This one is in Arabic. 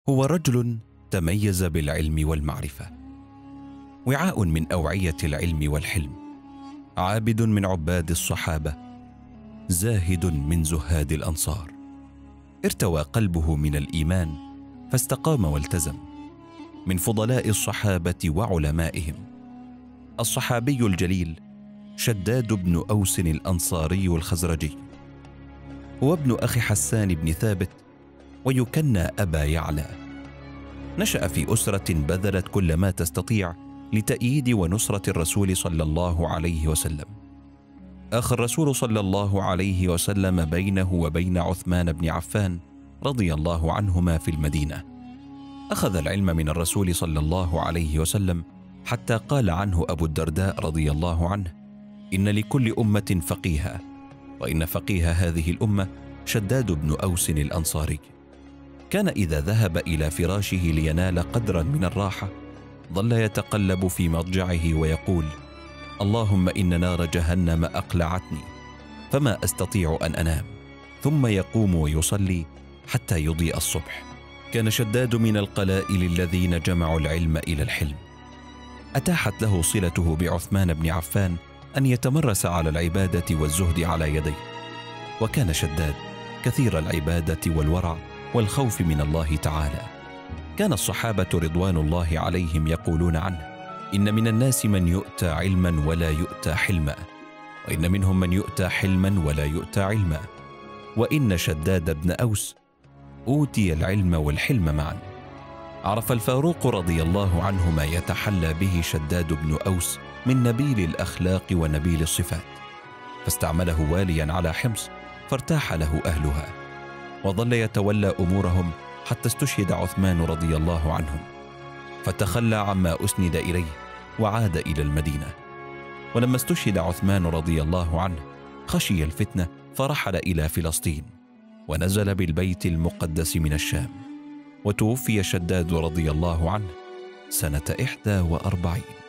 هو رجل تميز بالعلم والمعرفة، وعاء من أوعية العلم والحلم، عابد من عباد الصحابة، زاهد من زهاد الأنصار. ارتوى قلبه من الإيمان فاستقام والتزم، من فضلاء الصحابة وعلمائهم. الصحابي الجليل شداد بن أوس الأنصاري الخزرجي، هو ابن أخي حسان بن ثابت، ويكنى أبا يعلى. نشأ في أسرة بذلت كل ما تستطيع لتأييد ونصرة الرسول صلى الله عليه وسلم. أخى الرسول صلى الله عليه وسلم بينه وبين عثمان بن عفان رضي الله عنهما في المدينة. أخذ العلم من الرسول صلى الله عليه وسلم حتى قال عنه أبو الدرداء رضي الله عنه: إن لكل أمة فقيها، وإن فقيه هذه الأمة شداد بن أوس الأنصاري. كان إذا ذهب إلى فراشه لينال قدرا من الراحة ظل يتقلب في مضجعه ويقول: اللهم إن نار جهنم أقلعتني فما أستطيع أن أنام، ثم يقوم ويصلي حتى يضيء الصبح. كان شداد من القلائل الذين جمعوا العلم إلى الحلم. أتاحت له صلته بعثمان بن عفان أن يتمرس على العبادة والزهد على يديه، وكان شداد كثير العبادة والورع والخوف من الله تعالى. كان الصحابة رضوان الله عليهم يقولون عنه: إن من الناس من يؤتى علما ولا يؤتى حلما، وإن منهم من يؤتى حلما ولا يؤتى علما، وإن شداد بن أوس أوتي العلم والحلم معا. عرف الفاروق رضي الله عنه ما يتحلى به شداد بن أوس من نبيل الأخلاق ونبيل الصفات، فاستعمله واليا على حمص فارتاح له أهلها، وظل يتولى أمورهم حتى استشهد عثمان رضي الله عنه، فتخلى عما أسند إليه وعاد إلى المدينة. ولما استشهد عثمان رضي الله عنه خشي الفتنة فرحل إلى فلسطين، ونزل بالبيت المقدس من الشام، وتوفي شداد رضي الله عنه سنة 41.